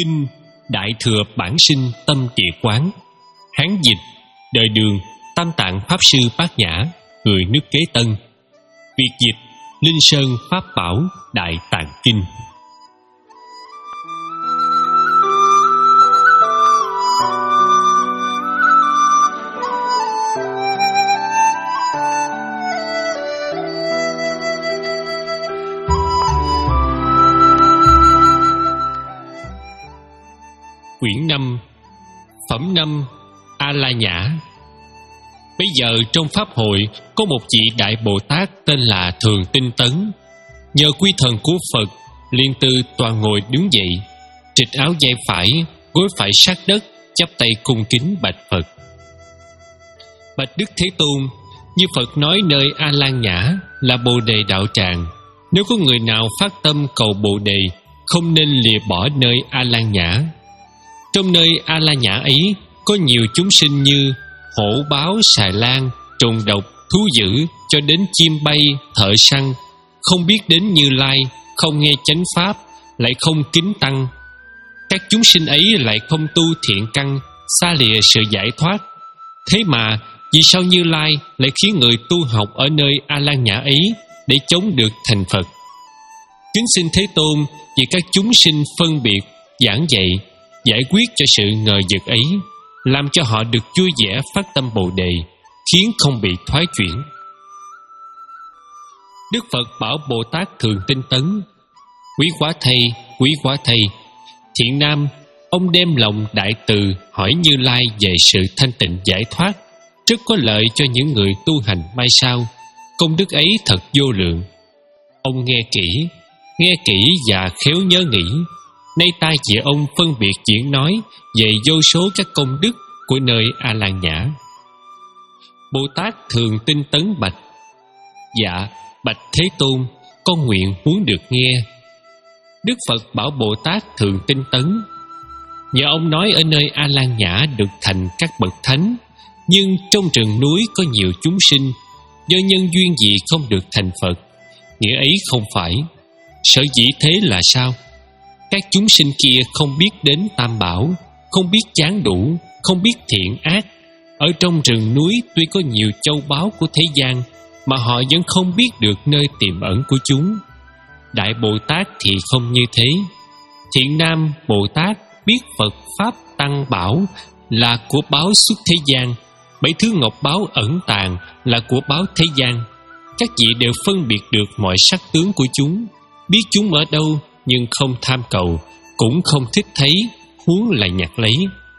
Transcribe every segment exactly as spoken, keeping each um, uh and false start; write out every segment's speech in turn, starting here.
Kinh Đại Thừa Bản Sinh Tâm Địa Quán, Hán dịch đời Đường, Tam Tạng Pháp Sư Bát Nhã, người nước Kế Tân. Việt dịch Linh Sơn Pháp Bảo Đại Tạng Kinh. Quyển năm, Phẩm năm, A La Nhã. Bây giờ trong Pháp hội có một vị Đại Bồ Tát tên là Thường Tinh Tấn. Nhờ quy thần của Phật, liền từ toàn ngồi đứng dậy, trịch áo vai phải, gối phải sát đất, chắp tay cung kính bạch Phật. Bạch Đức Thế Tôn, như Phật nói nơi A La Nhã là Bồ Đề đạo tràng. Nếu có người nào phát tâm cầu Bồ Đề, không nên lìa bỏ nơi A La Nhã. Trong nơi A La Nhã ấy có nhiều chúng sinh như hổ báo, xà lan, trùng độc, thú dữ, cho đến chim bay, thợ săn, không biết đến Như Lai, không nghe chánh pháp, lại không kính tăng. Các chúng sinh ấy lại không tu thiện căn, xa lìa sự giải thoát. Thế mà vì sao Như Lai lại khiến người tu học ở nơi A La Nhã ấy để chống được thành Phật? Kính xin Thế Tôn vì các chúng sinh phân biệt, giảng dạy, giải quyết cho sự ngờ vực ấy, làm cho họ được vui vẻ phát tâm Bồ Đề, khiến không bị thoái chuyển. Đức Phật bảo Bồ Tát Thường Tinh Tấn: Quý quá thầy, quý quá thầy, thiện nam, ông đem lòng đại từ hỏi Như Lai về sự thanh tịnh giải thoát, rất có lợi cho những người tu hành mai sau. Công đức ấy thật vô lượng. Ông nghe kỹ, nghe kỹ và khéo nhớ nghĩ. Nay ta về ông phân biệt diễn nói về vô số các công đức của nơi A La Nhã. Bồ Tát Thường Tinh Tấn bạch: Dạ, bạch Thế Tôn, con nguyện muốn được nghe. Đức Phật bảo Bồ Tát Thường Tinh Tấn: Nhờ ông nói ở nơi A La Nhã được thành các bậc thánh, nhưng trong rừng núi có nhiều chúng sinh, do nhân duyên gì không được thành Phật. Nghĩa ấy không phải. Sở dĩ thế là sao? Các chúng sinh kia không biết đến Tam Bảo, không biết chán đủ, không biết thiện ác. Ở trong rừng núi tuy có nhiều châu báu của thế gian, mà họ vẫn không biết được nơi tiềm ẩn của chúng. Đại Bồ Tát thì không như thế. Thiện nam Bồ Tát biết Phật Pháp Tăng Bảo là của báo xuất thế gian, bảy thứ ngọc báo ẩn tàng là của báo thế gian. Các vị đều phân biệt được mọi sắc tướng của chúng, biết chúng ở đâu, nhưng không tham cầu, cũng không thích thấy, huống là nhặt lấy.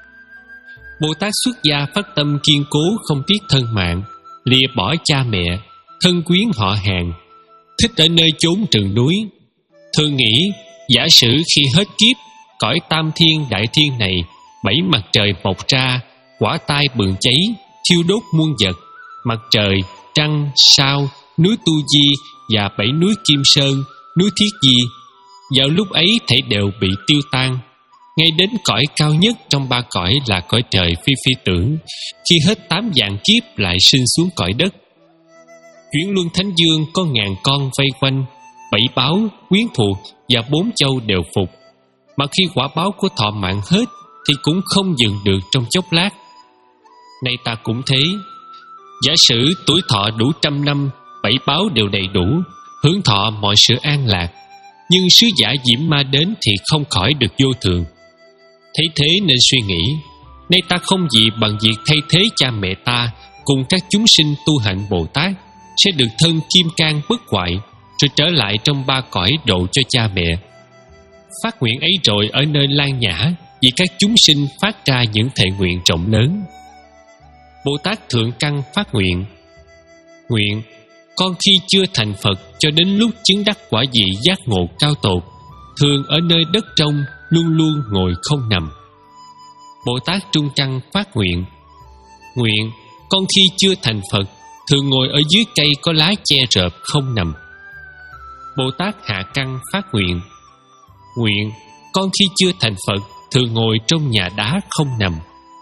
Bồ Tát xuất gia phát tâm kiên cố, không tiếc thân mạng, lìa bỏ cha mẹ, thân quyến họ hàng, thích ở nơi chốn rừng núi. Thường nghĩ, giả sử khi hết kiếp, cõi tam thiên đại thiên này, bảy mặt trời mọc ra, quả tai bừng cháy, thiêu đốt muôn vật, mặt trời, trăng, sao, núi Tu Di và bảy núi Kim Sơn, núi Thiết Di, vào lúc ấy thảy đều bị tiêu tan. Ngay đến cõi cao nhất trong ba cõi là cõi trời phi phi tưởng, khi hết tám vạn kiếp lại sinh xuống cõi đất. Chuyển luân thánh dương có ngàn con vây quanh, bảy báo, quyến thuộc và bốn châu đều phục. Mà khi quả báo của thọ mạng hết thì cũng không dừng được trong chốc lát. Nay ta cũng thế. Giả sử tuổi thọ đủ trăm năm, bảy báo đều đầy đủ, hưởng thọ mọi sự an lạc. Nhưng sứ giả Diễm Ma đến thì không khỏi được vô thường. Thấy thế nên suy nghĩ, nay ta không gì bằng việc thay thế cha mẹ ta cùng các chúng sinh tu hạnh Bồ Tát, sẽ được thân kim cang bất hoại, rồi trở lại trong ba cõi độ cho cha mẹ. Phát nguyện ấy rồi ở nơi Lan Nhã, vì các chúng sinh phát ra những thệ nguyện rộng lớn. Bồ Tát Thượng Căn phát nguyện: Nguyện con khi chưa thành Phật cho đến lúc chứng đắc quả vị giác ngộ cao tột, thường ở nơi đất trong, luôn luôn ngồi không nằm. Bồ Tát Trung Căn phát nguyện: Nguyện con khi chưa thành Phật, thường ngồi ở dưới cây có lá che rợp không nằm. Bồ Tát Hạ Căn phát nguyện: Nguyện con khi chưa thành Phật, thường ngồi trong nhà đá không nằm.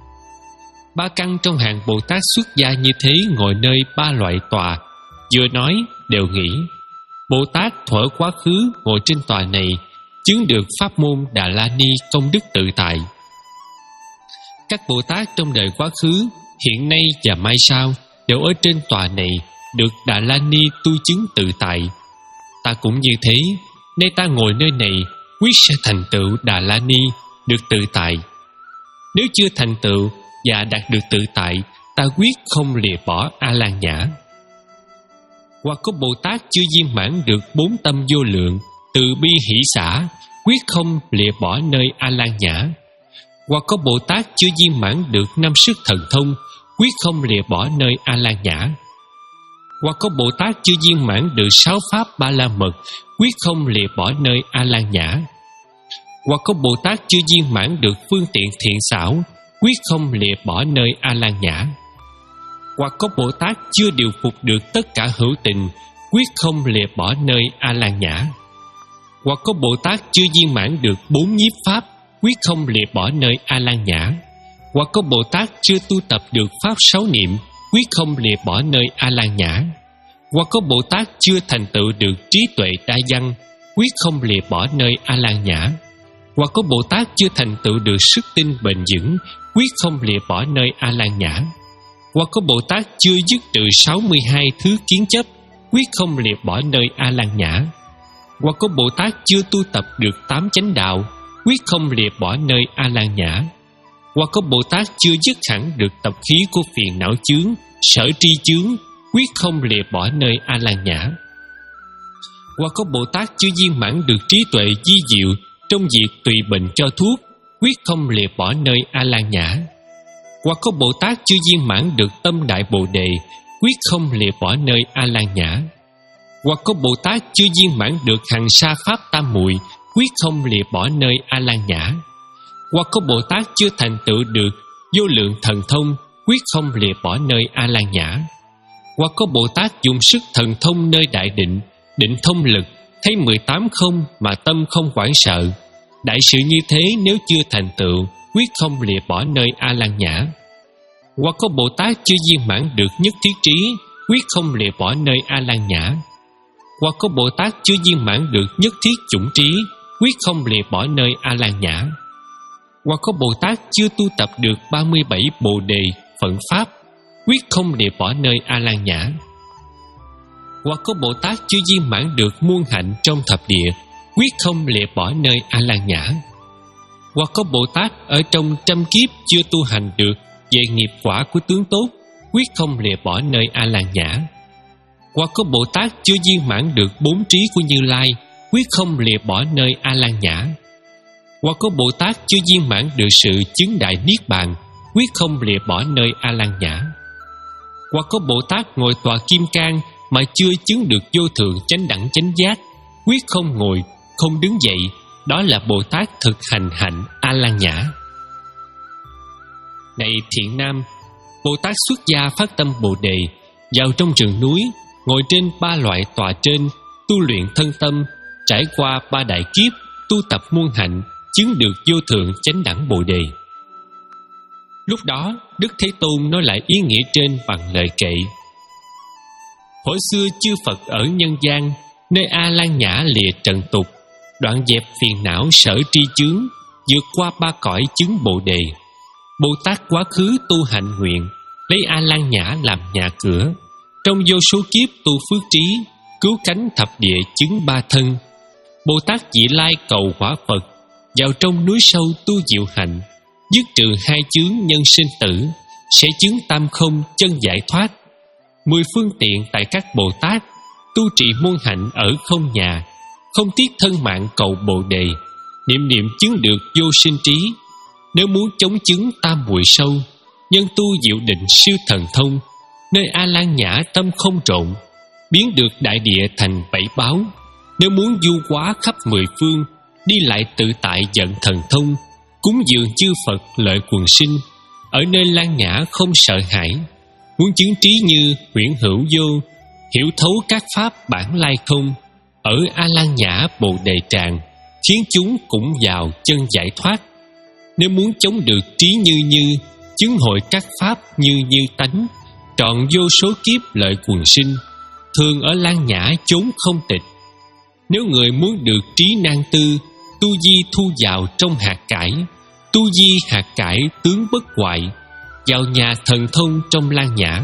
Ba căn trong hàng Bồ Tát xuất gia như thế ngồi nơi ba loại tòa, vừa nói đều nghĩ: Bồ Tát thuở quá khứ ngồi trên tòa này, chứng được pháp môn Đà La Ni công đức tự tại. Các Bồ Tát trong đời quá khứ, hiện nay và mai sau đều ở trên tòa này được Đà La Ni tu chứng tự tại. Ta cũng như thế, nay ta ngồi nơi này quyết sẽ thành tựu Đà La Ni được tự tại. Nếu chưa thành tựu và đạt được tự tại, ta quyết không lìa bỏ A Lan Nhã. Hoặc có Bồ Tát chưa viên mãn được bốn tâm vô lượng, từ bi hỷ xả, quyết không lìa bỏ nơi A Lan Nhã. Hoặc có Bồ Tát chưa viên mãn được năm sức thần thông, quyết không lìa bỏ nơi A Lan Nhã. Hoặc có Bồ Tát chưa viên mãn được sáu pháp Ba La Mật, quyết không lìa bỏ nơi A Lan Nhã. Hoặc có Bồ Tát chưa viên mãn được phương tiện thiện xảo, quyết không lìa bỏ nơi A Lan Nhã. Hoặc có Bồ Tát chưa điều phục được tất cả hữu tình, quyết không lìa bỏ nơi A Lan Nhã. Hoặc có Bồ Tát chưa viên mãn được bốn nhiếp pháp, quyết không lìa bỏ nơi A Lan Nhã. Hoặc có Bồ Tát chưa tu tập được pháp sáu niệm, quyết không lìa bỏ nơi A Lan Nhã. Hoặc có Bồ Tát chưa thành tựu được trí tuệ đa văn, quyết không lìa bỏ nơi A Lan Nhã. Hoặc có Bồ Tát chưa thành tựu được sức tinh bền vững, quyết không lìa bỏ nơi A Lan Nhã. Hoặc có Bồ Tát chưa dứt trừ sáu mươi hai thứ kiến chấp, quyết không lìa bỏ nơi A Lan Nhã. Hoặc có Bồ Tát chưa tu tập được tám chánh đạo, quyết không lìa bỏ nơi A Lan Nhã. Hoặc có Bồ Tát chưa dứt hẳn được tập khí của phiền não chướng, sở tri chướng, quyết không lìa bỏ nơi A Lan Nhã. Hoặc có Bồ Tát chưa viên mãn được trí tuệ di diệu trong việc tùy bệnh cho thuốc, quyết không lìa bỏ nơi A Lan Nhã. Hoặc có Bồ Tát chưa viên mãn được tâm đại Bồ Đề, quyết không lìa bỏ nơi A Lan Nhã. Hoặc có Bồ Tát chưa viên mãn được hằng sa pháp tam muội, quyết không lìa bỏ nơi A Lan Nhã. Hoặc có Bồ Tát chưa thành tựu được vô lượng thần thông, quyết không lìa bỏ nơi A Lan Nhã. Hoặc có Bồ Tát dùng sức thần thông nơi đại định, định thông lực, thấy mười tám không mà tâm không hoảng sợ. Đại sự như thế nếu chưa thành tựu, quyết không lìa bỏ nơi A Lan Nhã. Hoặc có Bồ Tát chưa viên mãn được nhất thiết trí, quyết không lìa bỏ nơi A Lan Nhã. Hoặc có Bồ Tát chưa viên mãn được nhất thiết chủng trí, quyết không lìa bỏ nơi A Lan Nhã. Hoặc có Bồ Tát chưa tu tập được ba mươi bảy Bồ Đề Phận Pháp, quyết không lìa bỏ nơi A Lan Nhã. Hoặc có Bồ Tát chưa viên mãn được muôn hạnh trong thập địa, quyết không lìa bỏ nơi A Lan Nhã. Hoặc có Bồ Tát ở trong trăm kiếp chưa tu hành được về nghiệp quả của tướng tốt, quyết không lìa bỏ nơi A Lan Nhã. Hoặc có Bồ Tát chưa viên mãn được bốn trí của Như Lai, quyết không lìa bỏ nơi A Lan Nhã. Hoặc có Bồ Tát chưa viên mãn được sự chứng đại niết bàn, quyết không lìa bỏ nơi A Lan Nhã. Hoặc có Bồ Tát ngồi tòa kim cang mà chưa chứng được vô thượng chánh đẳng chánh giác, quyết không ngồi, không đứng dậy, đó là Bồ Tát thực hành hạnh A Lan Nhã. Này thiện nam, Bồ Tát xuất gia phát tâm Bồ Đề, vào trong rừng núi, ngồi trên ba loại tòa trên, tu luyện thân tâm, trải qua ba đại kiếp, tu tập muôn hạnh, chứng được vô thượng chánh đẳng Bồ Đề. Lúc đó, Đức Thế Tôn nói lại ý nghĩa trên bằng lời kệ: Hồi xưa chư Phật ở nhân gian, nơi A Lan Nhã lìa trần tục, đoạn dẹp phiền não sở tri chướng, vượt qua ba cõi chứng Bồ Đề. Bồ Tát quá khứ tu hạnh nguyện, lấy A Lan Nhã làm nhà cửa, trong vô số kiếp tu phước trí, cứu cánh thập địa chứng ba thân. Bồ Tát vị lai cầu quả Phật, vào trong núi sâu tu diệu hạnh, dứt trừ hai chướng nhân sinh tử, sẽ chứng tam không chân giải thoát. Mười phương tiện tại các Bồ Tát, tu trì muôn hạnh ở không nhà, không tiếc thân mạng cầu Bồ Đề, niệm niệm chứng được vô sinh trí. Nếu muốn chống chứng tam muội sâu, nhân tu diệu định siêu thần thông, nơi A Lan Nhã tâm không trộn, biến được đại địa thành bảy báo. Nếu muốn du hóa khắp mười phương, đi lại tự tại vận thần thông, cúng dường chư Phật lợi quần sinh, ở nơi Lan Nhã không sợ hãi. Muốn chứng trí như huyễn hữu vô, hiểu thấu các pháp bản lai không, ở A Lan Nhã Bồ Đề tràng, khiến chúng cũng vào chân giải thoát. Nếu muốn chống được trí như như, chứng hội các pháp như như tánh, trọn vô số kiếp lợi quần sinh, thường ở Lan Nhã chốn không tịch. Nếu người muốn được trí nan tư, tu di thu vào trong hạt cải, tu di hạt cải tướng bất hoại, vào nhà thần thông trong Lan Nhã.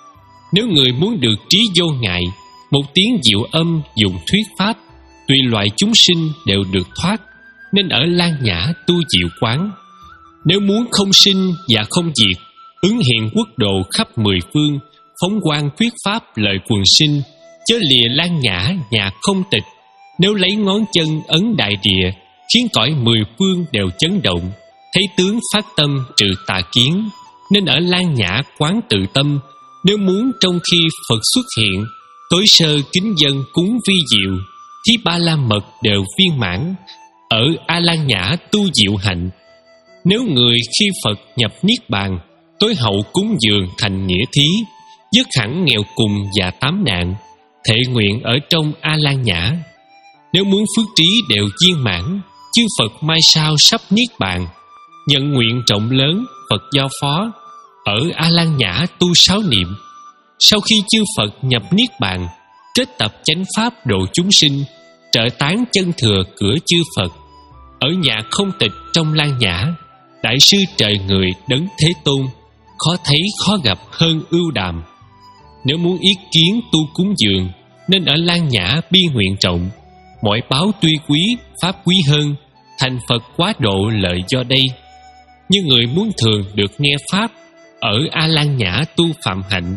Nếu người muốn được trí vô ngại, một tiếng diệu âm dùng thuyết pháp, tùy loại chúng sinh đều được thoát, nên ở Lan Nhã tu diệu quán. Nếu muốn không sinh và không diệt, ứng hiện quốc độ khắp mười phương, phóng quang thuyết pháp lợi quần sinh, chớ lìa Lan Nhã nhà không tịch. Nếu lấy ngón chân ấn đại địa, khiến cõi mười phương đều chấn động, thấy tướng phát tâm trừ tà kiến, nên ở Lan Nhã quán tự tâm. Nếu muốn trong khi Phật xuất hiện, tối sơ kính dân cúng vi diệu, thí ba la mật đều viên mãn, ở A Lan Nhã tu diệu hạnh. Nếu người khi Phật nhập niết bàn, tối hậu cúng dường thành nghĩa thí, dứt hẳn nghèo cùng và tám nạn, thệ nguyện ở trong A Lan Nhã. Nếu muốn phước trí đều viên mãn, chư Phật mai sau sắp niết bàn, nhận nguyện rộng lớn Phật giao phó, ở A Lan Nhã tu sáu niệm. Sau khi chư Phật nhập niết bàn, kết tập chánh pháp độ chúng sinh, trợ tán chân thừa cửa chư Phật, ở nhà không tịch trong Lan Nhã. Đại sư trời người đấng Thế Tôn, khó thấy khó gặp hơn ưu đàm. Nếu muốn yết kiến tu cúng dường, nên ở Lan Nhã biên nguyện rộng, mọi báo tuy quý, pháp quý hơn, thành Phật quá độ lợi do đây. Như người muốn thường được nghe pháp, ở A Lan Nhã tu phạm hạnh,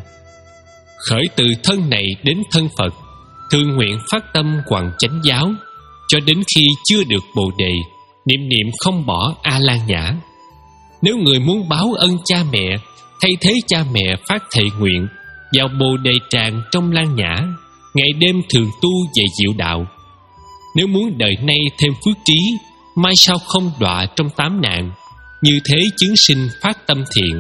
khởi từ thân này đến thân Phật, thường nguyện phát tâm hoằng chánh giáo, cho đến khi chưa được Bồ Đề, niệm niệm không bỏ A Lan Nhã. Nếu người muốn báo ân cha mẹ, thay thế cha mẹ phát thệ nguyện, vào Bồ Đề tràng trong Lan Nhã, ngày đêm thường tu về diệu đạo. Nếu muốn đời nay thêm phước trí, mai sau không đọa trong tám nạn, như thế chứng sinh phát tâm thiện.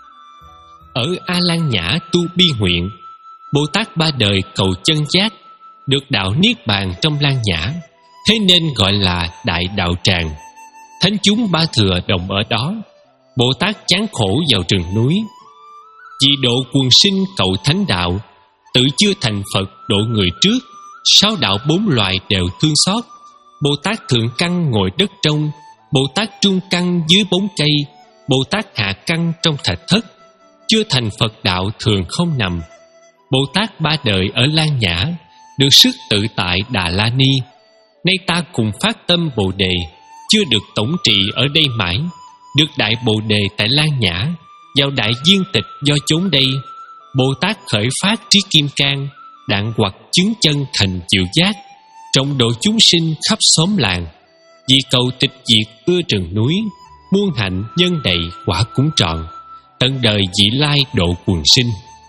Ở A Lan Nhã tu bi nguyện, Bồ Tát ba đời cầu chân giác, được đạo niết bàn trong Lan Nhã, thế nên gọi là đại đạo tràng. Thánh chúng ba thừa đồng ở đó. Bồ Tát chán khổ vào rừng núi, vì độ quần sinh cầu thánh đạo, tự chưa thành Phật độ người trước. Sáu đạo bốn loài đều thương xót. Bồ Tát thượng căn ngồi đất trong, Bồ Tát trung căn dưới bóng cây, Bồ Tát hạ căn trong thạch thất. Chưa thành Phật đạo thường không nằm. Bồ Tát ba đời ở Lan Nhã, được sức tự tại Đà La Ni. Nay ta cùng phát tâm Bồ Đề, chưa được tổng trị ở đây mãi, được đại Bồ Đề tại Lan Nhã, vào đại viên tịch do chốn đây. Bồ Tát khởi phát trí kim cang, đạn hoặc chứng chân thành diệu giác, trọng độ chúng sinh khắp xóm làng. Vì cầu tịch diệt ưa rừng núi, muôn hạnh nhân đầy quả cũng tròn, tận đời vị lai độ quần sinh.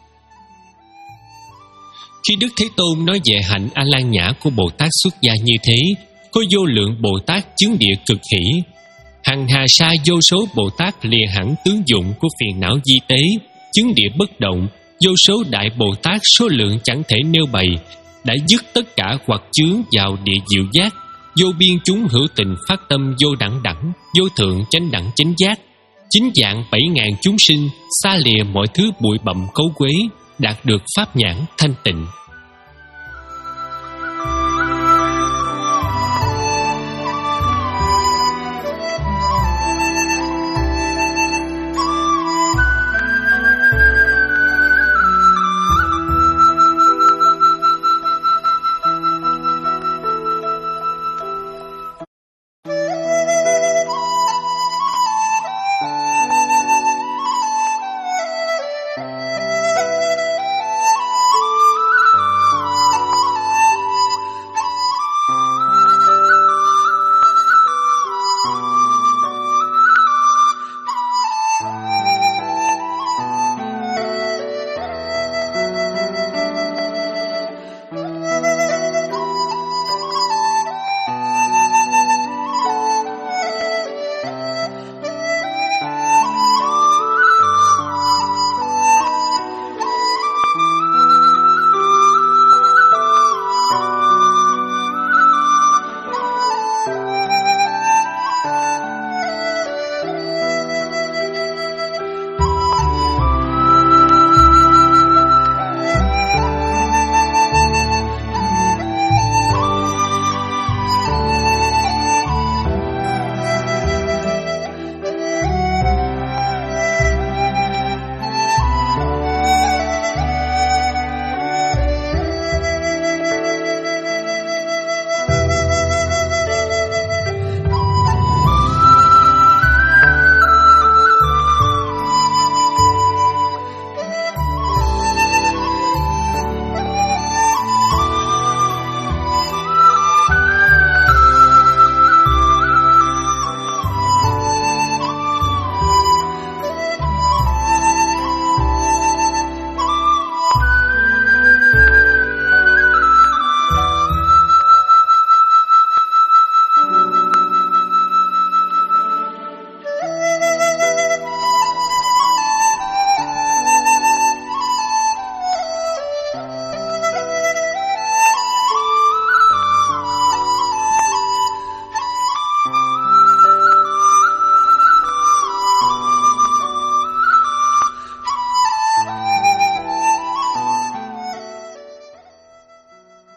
Khi Đức Thế Tôn nói về hạnh A Lan Nhã của Bồ Tát xuất gia như thế, có vô lượng Bồ Tát chứng địa cực hỷ, hằng hà sa vô số Bồ Tát lìa hẳn tướng dụng của phiền não di tế, chứng địa bất động. Vô số đại Bồ Tát số lượng chẳng thể nêu bày, đã dứt tất cả hoặc chướng vào địa diệu giác. Vô biên chúng hữu tình phát tâm vô đẳng đẳng, vô thượng chánh đẳng chánh giác. Chín dạng bảy ngàn chúng sinh xa lìa mọi thứ bụi bặm cấu quế, đạt được pháp nhãn thanh tịnh.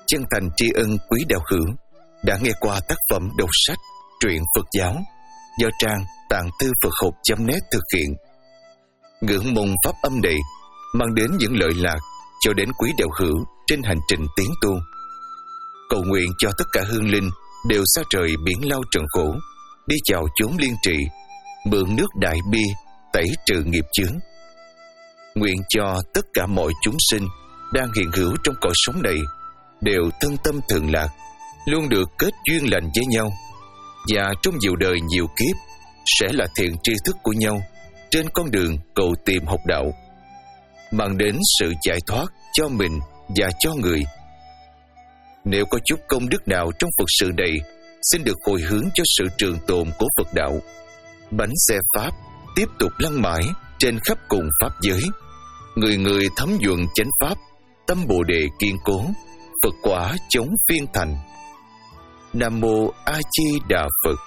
chân thành tri ân quý đạo hữu đã nghe qua tác phẩm đọc sách truyện Phật giáo do trang tạng thư Phật học chấm net thực hiện. Ngưỡng mong pháp âm này mang đến những lợi lạc cho đến quý đạo hữu trên hành trình tiến tu. Cầu nguyện cho tất cả hương linh đều xa rời biển lao trần khổ, đi vào chốn liên trị, mượn nước đại bi tẩy trừ nghiệp chướng. Nguyện cho tất cả mọi chúng sinh đang hiện hữu trong cõi sống này đều thân tâm thường lạc, luôn được kết duyên lành với nhau, và trong nhiều đời nhiều kiếp sẽ là thiện tri thức của nhau trên con đường cầu tìm học đạo, mang đến sự giải thoát cho mình và cho người. Nếu có chút công đức nào trong Phật sự này, xin được hồi hướng cho sự trường tồn của Phật đạo. Bánh xe Pháp tiếp tục lăn mãi trên khắp cùng Pháp giới. Người người thấm nhuận chánh Pháp, tâm Bồ Đề kiên cố, Phật quả chống phiên thành. Nam Mô A Di Đà Phật.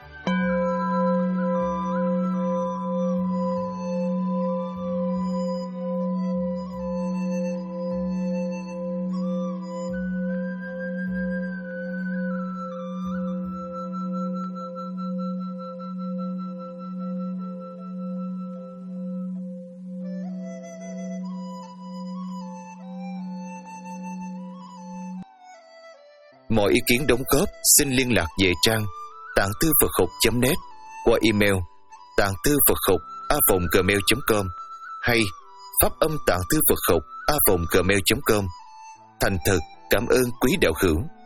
Mọi ý kiến đóng góp xin liên lạc về trang tạng thư Phật học chấm net qua email tạng thư Phật học a vòng gmail chấm com hay pháp âm tạng thư Phật học a vòng gmail chấm com. Thành thật cảm ơn quý đạo hữu.